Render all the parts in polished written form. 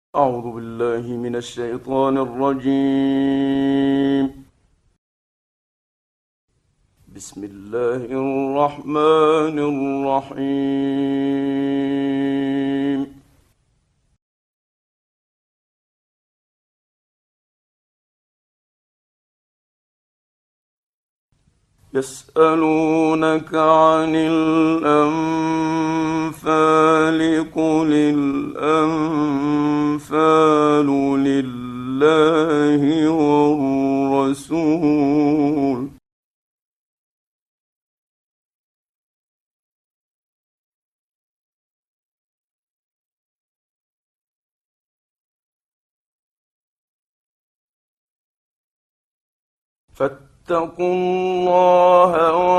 أعوذ بالله من الشيطان الرجيم. بسم الله الرحمن الرحيم. يسألونك عن الأنفال قل الأنفال لله والرسول فاتقوا الله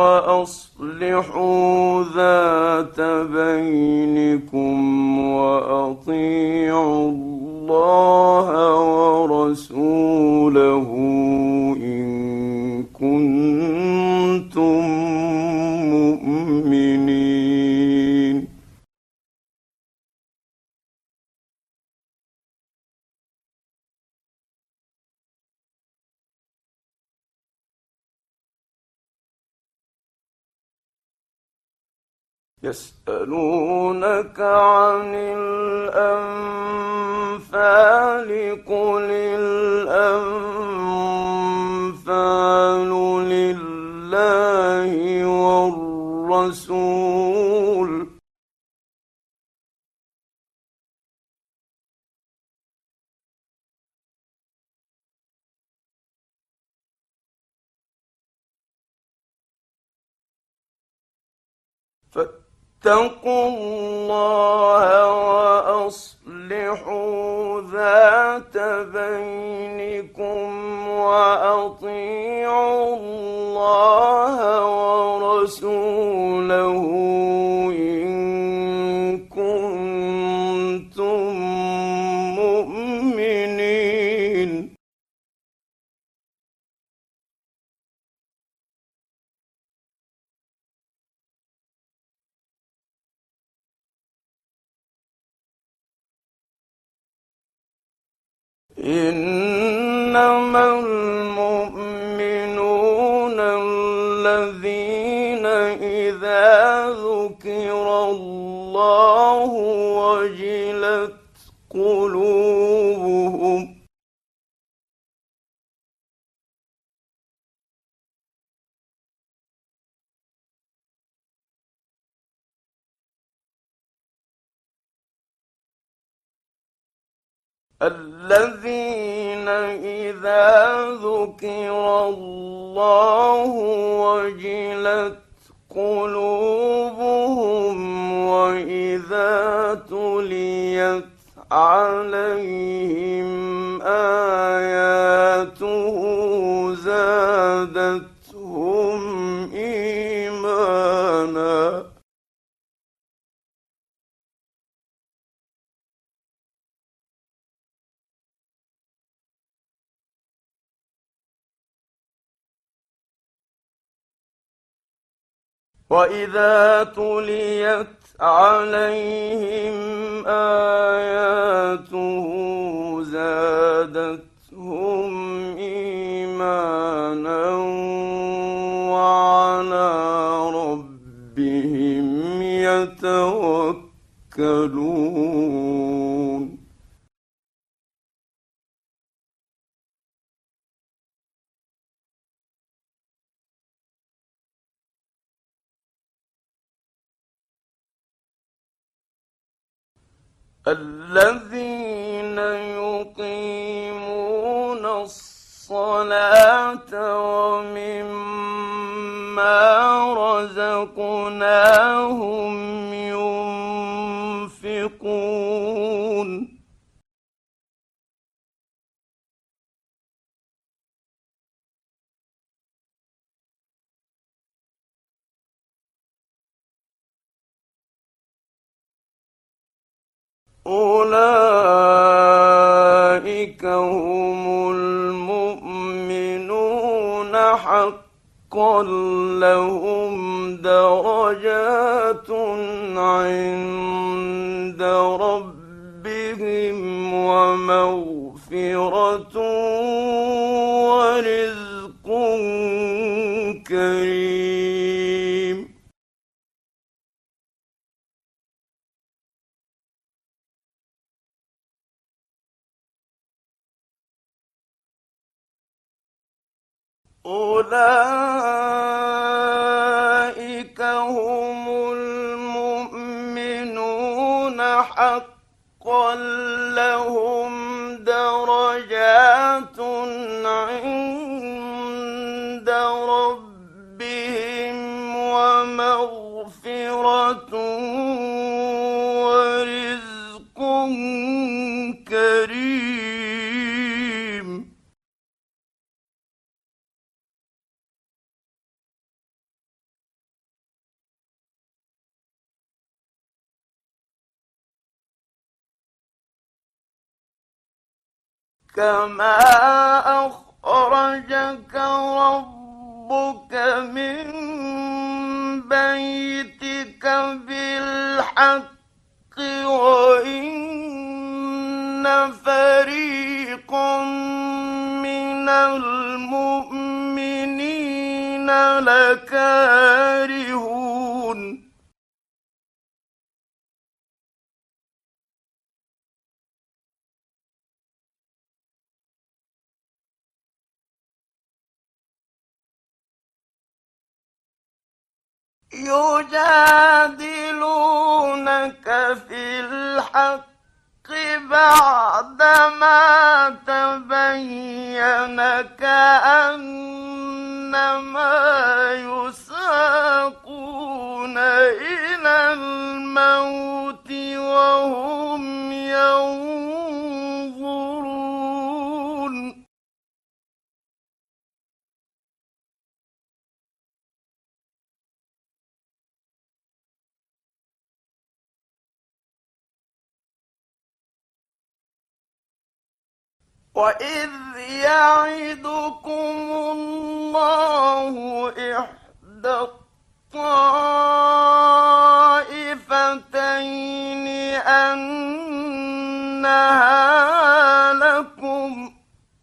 وأصلحوا ذات بينكم وأطيعوا الله ورسوله إن كنتم مؤمنين. يسألونك عن الأنفال قل الأنفال لله والرسول فاتقوا الله وأصلحوا ذات بينكم وأطيعوا الله ورسوله إن كنتم مؤمنين. إنما المؤمنون الذين إذا ذكر الله وجلت قلوبهم الذين إذا ذكر الله وجلت قلوبهم وإذا تليت عليهم آياته زادتهم إيمانا. وإذا تليت عليهم آياته زادتهم إيمانا وعلى ربهم يتوكلون. الذين يقيمون الصلاة ومما رزقناهم ينفقون. أولئك هم المؤمنون حقا لهم درجات عند ربهم ومغفرة ورزق كريم. أولئك هم المؤمنون حقا، لهم درجات عند ربهم ومغفرة ورزق كريم. كما أخرجك ربك من بيتك بالحق وإن فريقا من المؤمنين لكارهون. يجادلونك في الحق بعدما تبين كأنما يساقون إلى الموت وهم ينظرون. وإذ يعدكم الله إحدى الطائفتين أنها لكم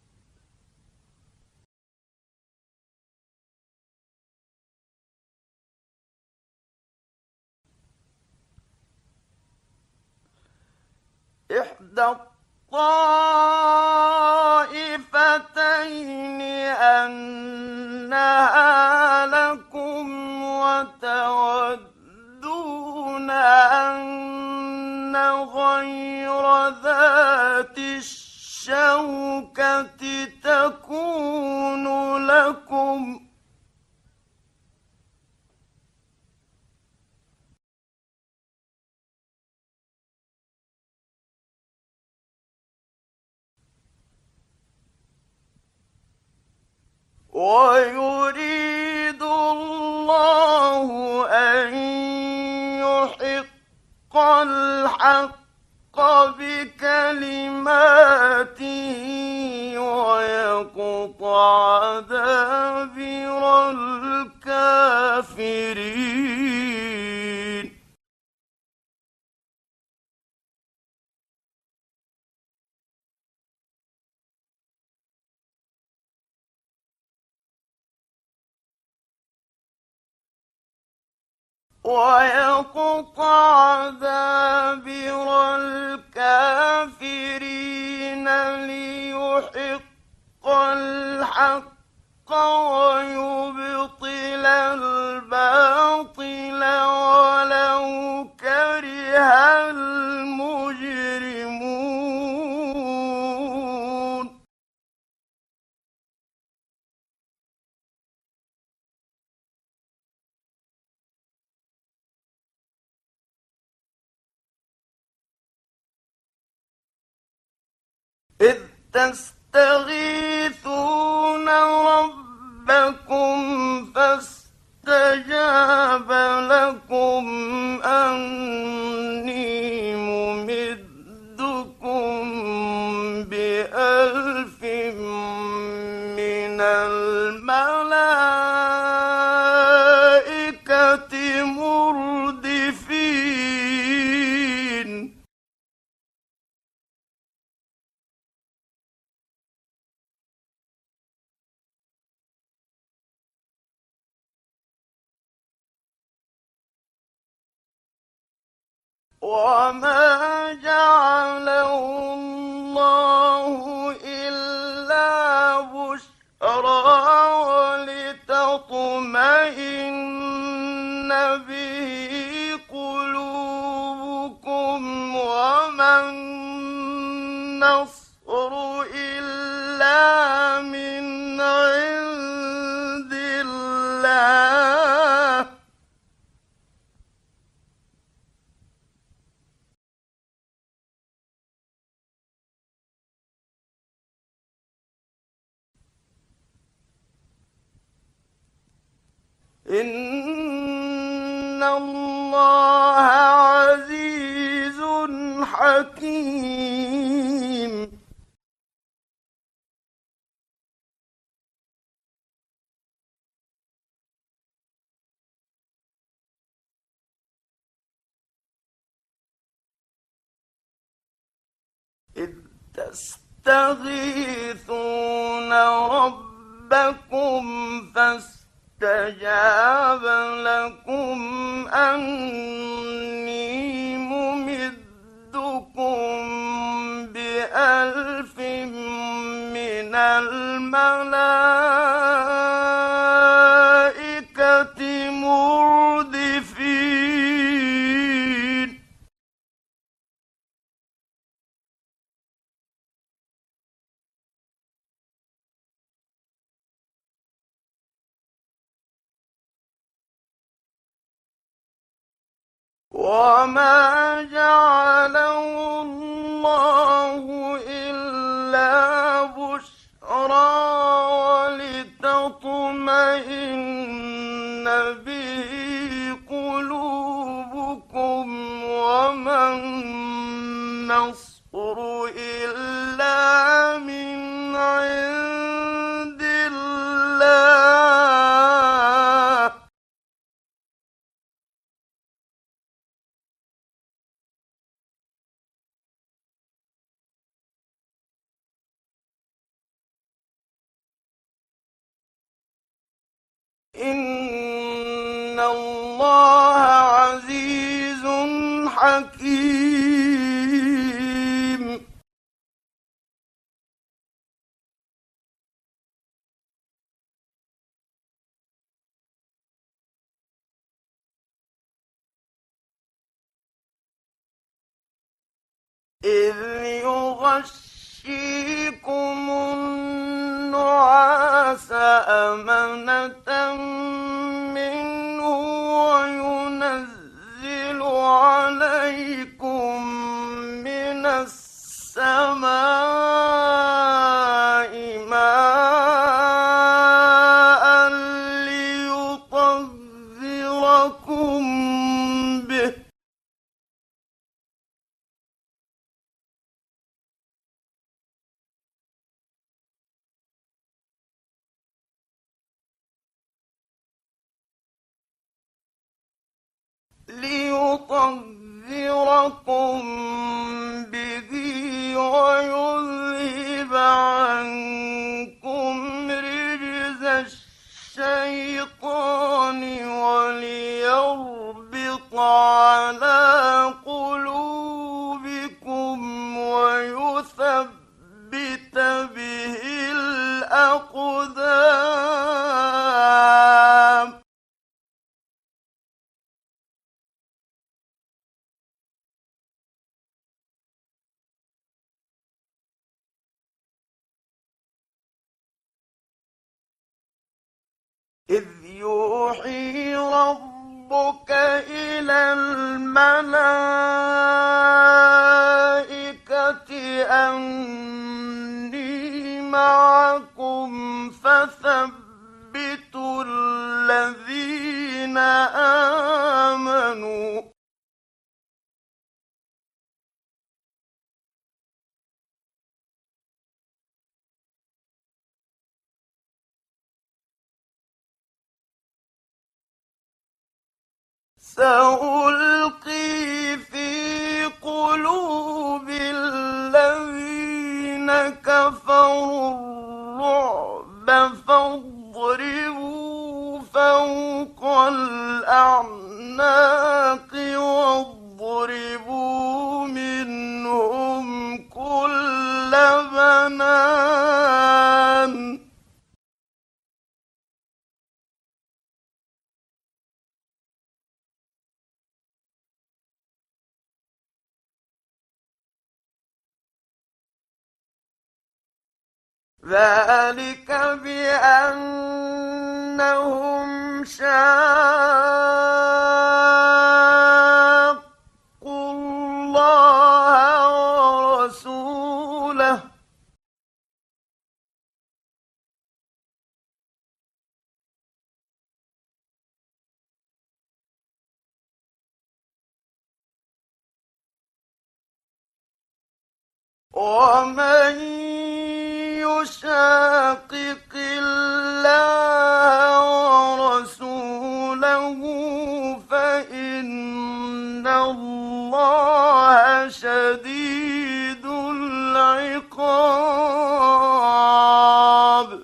إحدى الطائفتين أنها لكم وتودون أن غير ذات الشوكة تكون لكم ويريد الله أن يحق الحق بكلماته ويقطع دابر الكافرين. ويقطع دابر الكافرين ليحق الحق ويبطل الباطل ولو كره المجرمون. إذ تستغيثون ربكم فاستجاب لكم أني ممدكم بألف من الملائكة مردفين. وما جعله الله إلا بشرى ولتطمئن به قلوبكم وما النصر إلا من عند الله إن الله عزيز حكيم إذ تستغيثون ربكم فاستجاب لكم أني ممدكم بألف من الملائكة مردفين وما جعله الله إلا بشرى ولتطمئن به قلوبكم وما النصر إلا من عند الله إن الله عزيز حكيم إذ يغشيكم النعاس أمنة منه وينزل عليكم من السماء ماء ليطهركم به ويذهب عنكم رجز الشيطان وليربط على قلوبكم ويثبت به الأقدام إذ يوحي ربك إلى الملائكة أني معكم فثبتوا الذين آمنوا سألقي في قلوب الذين كفروا الرعب فاضربوا فوق الأعناق واضربوا الحنان ذلك بأنهم شاقوا الله ورسوله ومن يشاقق الله ورسوله فإن الله شديد العقاب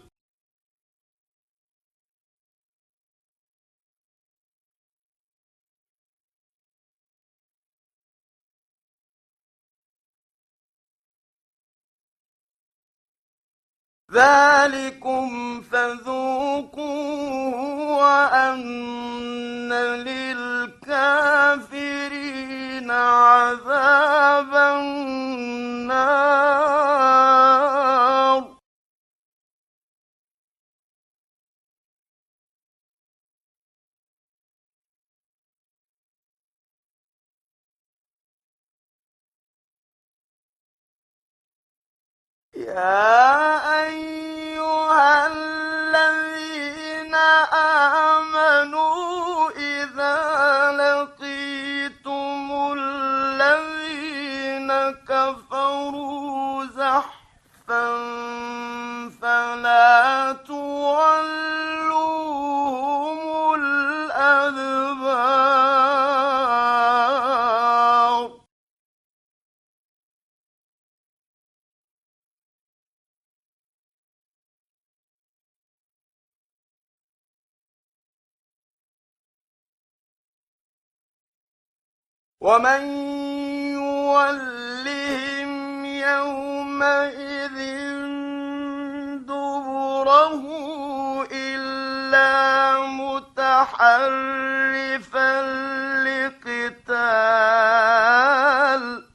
ذلكم فذوقوه وأن للكافرين عذاب النار يا أيها الذين آمنوا إذا لقيتم الذين كفروا زحفا فلا تولوهم الأدبار ومن يولهم يومئذ دبره إلا متحرفا لقتال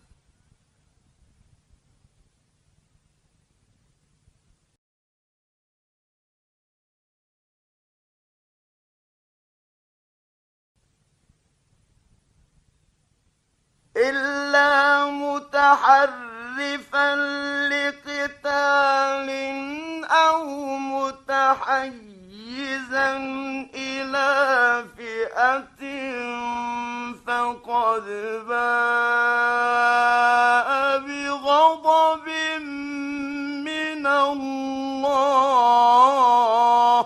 أو متحيزا إلى فئة فقد باء بغضب من الله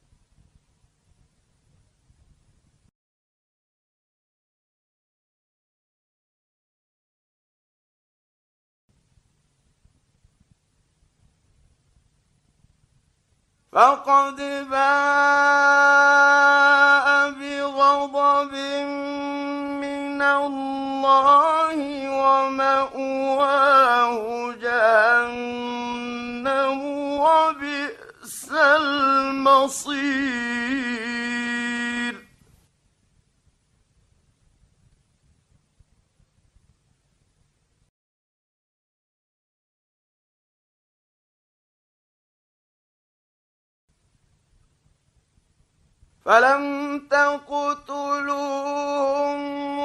فقد باء بغضب من الله ومأواه جهنم وبئس المصير فلم تقتلوهم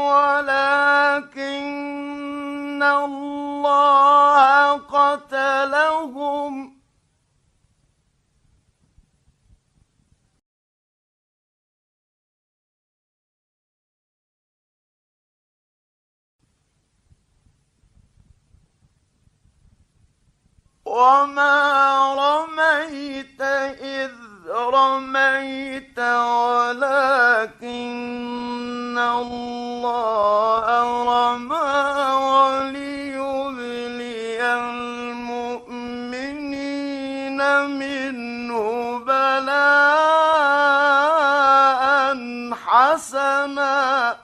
ولكن الله قتلهم وما رميت إذ رميت ولكن الله رمى وليبلي المؤمنين منه بلاء حسنا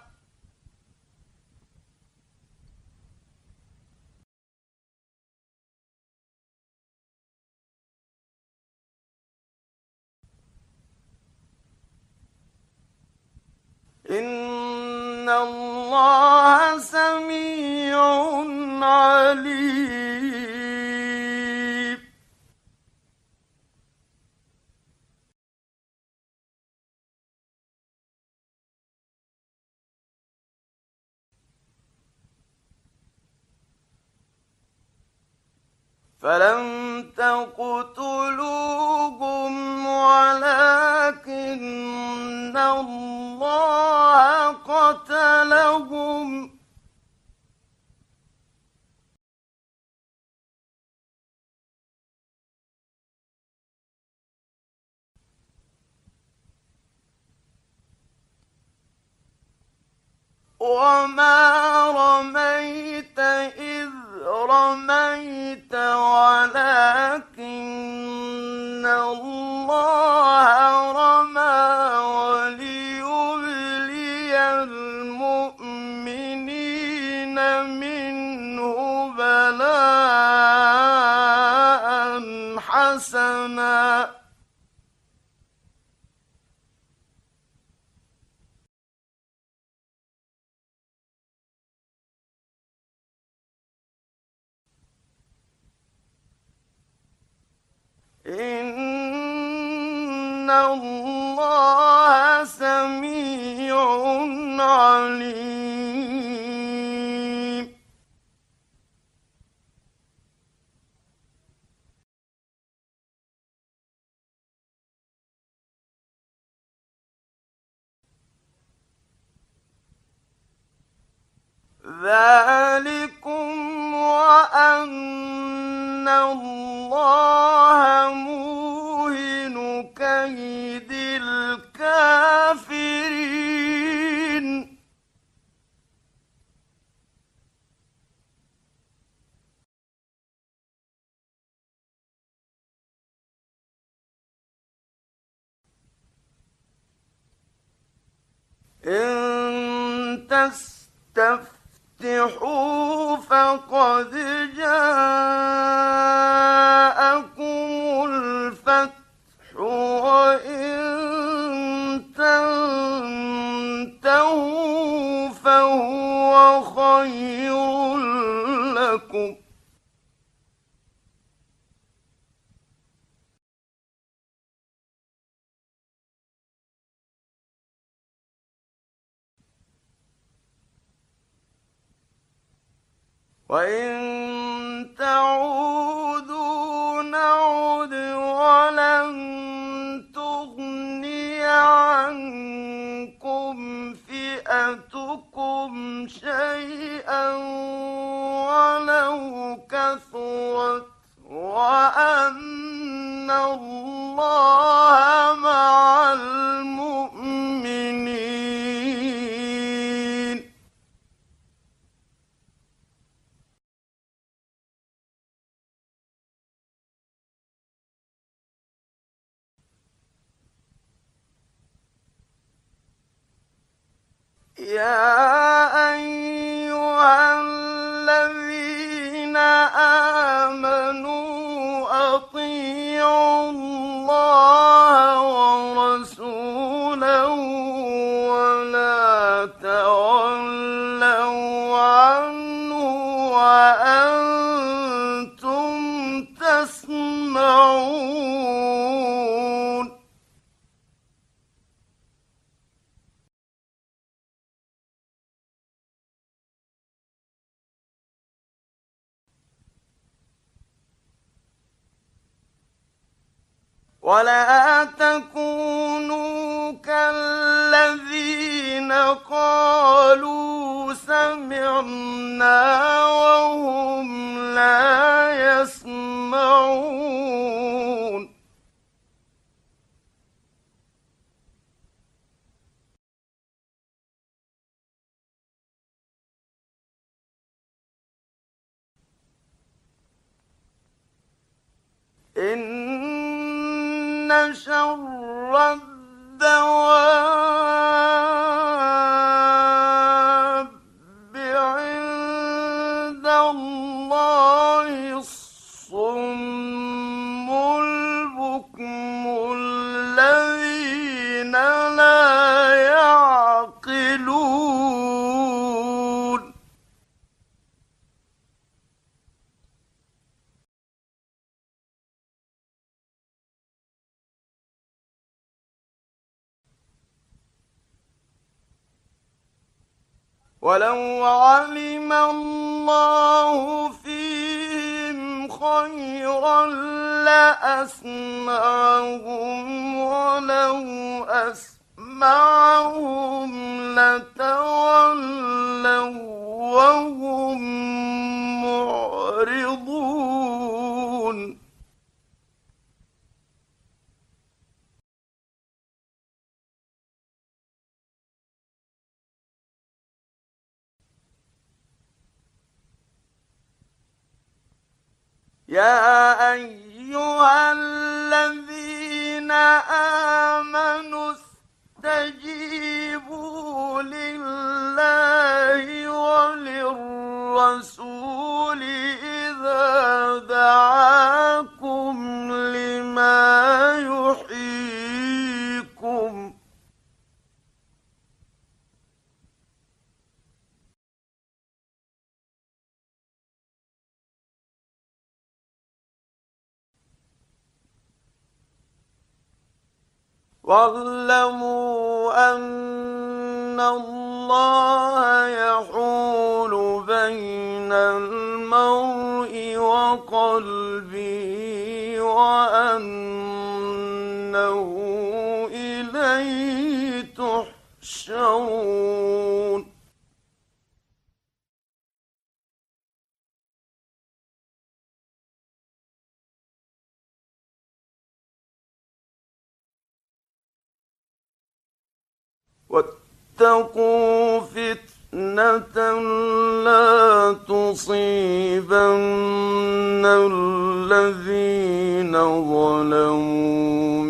الله سميع عليم. فلم تقتلوهم ولكن الله قتلهم وما رميت إذ رميت ولكن الله رمى وليبلي المؤمنين منه بلاء حسنا إن الله سميع عليم. ذلكم وأن الله موهن كيد الكافرين. إن تستفتحوا فقد جاءكم الفتح وإن تنتهوا فهو خير لكم وإن تعودوا نعد ولن تغني عنكم فئتكم شيئا ولو كثرت وأن الله مع المؤمنين. يا أيها الذين آمنوا أطيعوا الله ورسوله ولا تولوا عنه وأنتم تسمعون. ولا تكونوا كالذين قالوا سمعنا وهم لا يسمعون. إن شر الدواب عند الله الصم البكم الذين لا يعقلون. ولو علم الله فيهم خيرا لأسمعهم ولو أسمعهم لتولوا وهم معرضون يا أيها الذين آمنوا استجيبوا لله وللرسول إذا دعاكم لما يحييكم واعلموا أن الله يحول بين المرء وقلبه وأنه إليه تحشرون واتقوا فتنة لا تصيبن الذين ظلموا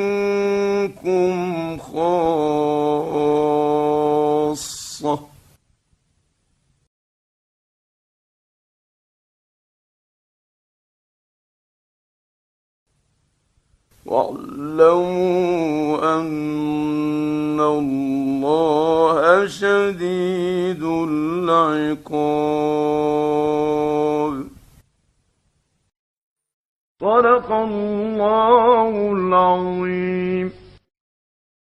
منكم خاصة واعلموا أن الله شديد العقاب صدق الله العظيم.